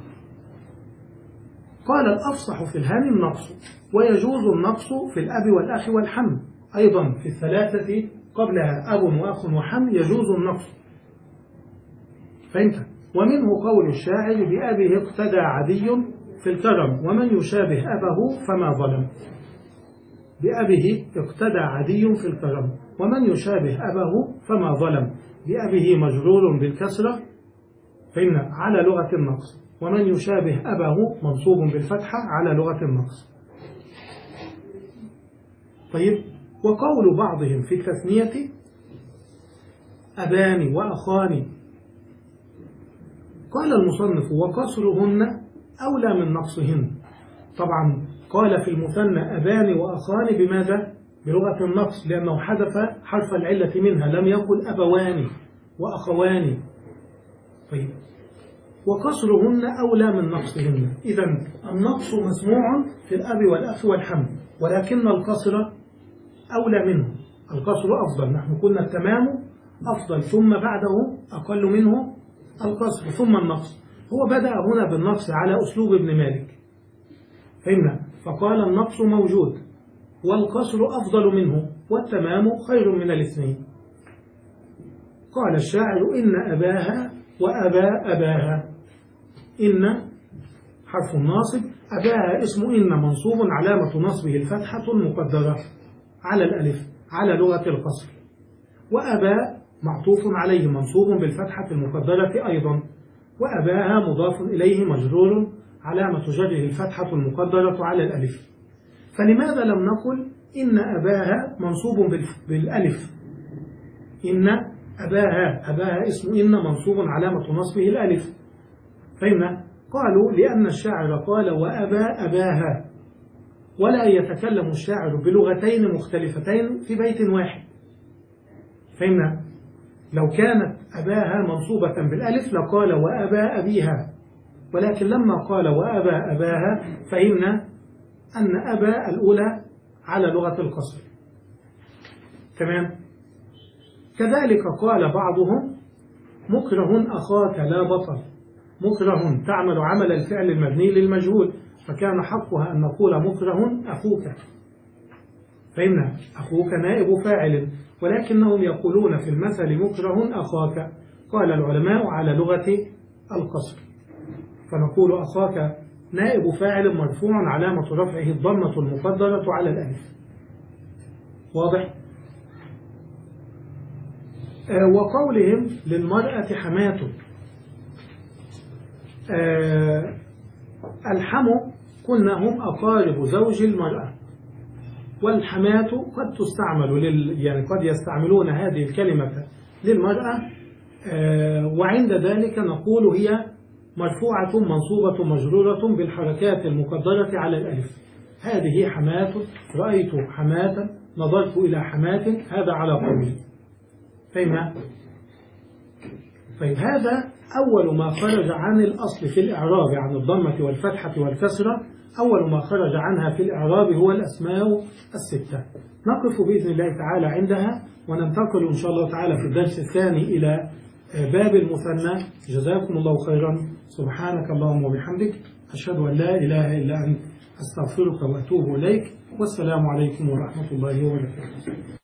قال: الأفصح في الهن النقص، ويجوز النقص في الأب والأخ والحم أيضا، في الثلاثة قبلها أب وأخ وحم يجوز النقص. فهمت؟ ومنه قول الشاعر: بأبه اقتدى عدي في الكرم ومن يشابه أبه فما ظلم. بأبه اقتدى عدي في الكرم ومن يشابه أبه فما ظلم. بأبه مجرور بالكسرة، فإن على لغة النقص، ومن يشابه أبه منصوب بالفتحة على لغة النقص. طيب، وقول بعضهم في التثنية: أبان وأخان. قال المصنف: وقصرهن أولى من نقصهن. طبعا قال في المثنى أبان وأخان بماذا؟ بلغة النقص، لأنه حذف حرف العلة منها، لم يقل أبوان وأخوان. طيب، وقصرهن أولى من نقصهن. إذن النقص مسموع في الأب والأخ والحم، ولكن القصر أولى منه. القصر أفضل، نحن قلنا التمام أفضل، ثم بعده أقل منه القصر، ثم النقص. هو بدأ هنا بالنقص على أسلوب ابن مالك، فهمنا؟ فقال: النقص موجود والقصر أفضل منه والتمام خير من الاثنين. قال الشاعر: إن أباها وأبا أباها. إن حرف الناصب، أباها اسم إن منصوب علامة نصبه الفتحة المقدرة على الألف على لغة القصر، وأبا معطوف عليه منصوب بالفتحة المقدرة أيضا، وأباها مضاف إليه مجرور علامة جره الفتحة المقدرة على الألف. فلماذا لم نقل إن أباها منصوب بالألف؟ إن أباها، أباها اسم إن منصوب علامة نصبه الألف، فهمنا؟ قالوا: لأن الشاعر قال: وأبا أباها، ولا يتكلم الشاعر بلغتين مختلفتين في بيت واحد، فهمنا؟ لو كانت أباها منصوبة بالألف لقال: وأبا أبيها، ولكن لما قال: وأبا أباها فهمنا أن أبا الأولى على لغة القصر. تمام؟ كذلك قال بعضهم: مكره أخاك لا بطل. مكره تعمل عمل الفعل المبني للمجهول، فكان حقها أن نقول مكره أخوك، فهمنا؟ أخوك نائب فاعل، ولكنهم يقولون في المثل مكره أخاك. قال العلماء على لغة القصر، فنقول أخاك نائب فاعل مرفوع علامة رفعه الضمة المقدرة على الألف. واضح؟ آه وقولهم للمرأة حماة، آه الحمو كنا هم أقارب زوج المرأة، والحماة قد تستعمل لل يعني قد يستعملون هذه الكلمة للمرأة، آه وعند ذلك نقول هي مرفوعة منصوبة مجرورة بالحركات المقدرة على الألف. هذه حماة، رأيت حماة، نظرت إلى حماة، هذا على قولي. فهمنا؟ طيب هذا أول ما خرج عن الأصل في الإعراب، عن الضمة والفتحة والكسرة، أول ما خرج عنها في الإعراب هو الأسماء الستة. نقف بإذن الله تعالى عندها، وننتقل إن شاء الله تعالى في الدرس الثاني إلى باب المثنى. جزاكم الله خيرا. سبحانك اللهم وبحمدك، أشهد أن لا إله إلا أنت، أستغفرك وأتوب إليك، والسلام عليكم ورحمة الله وبركاته.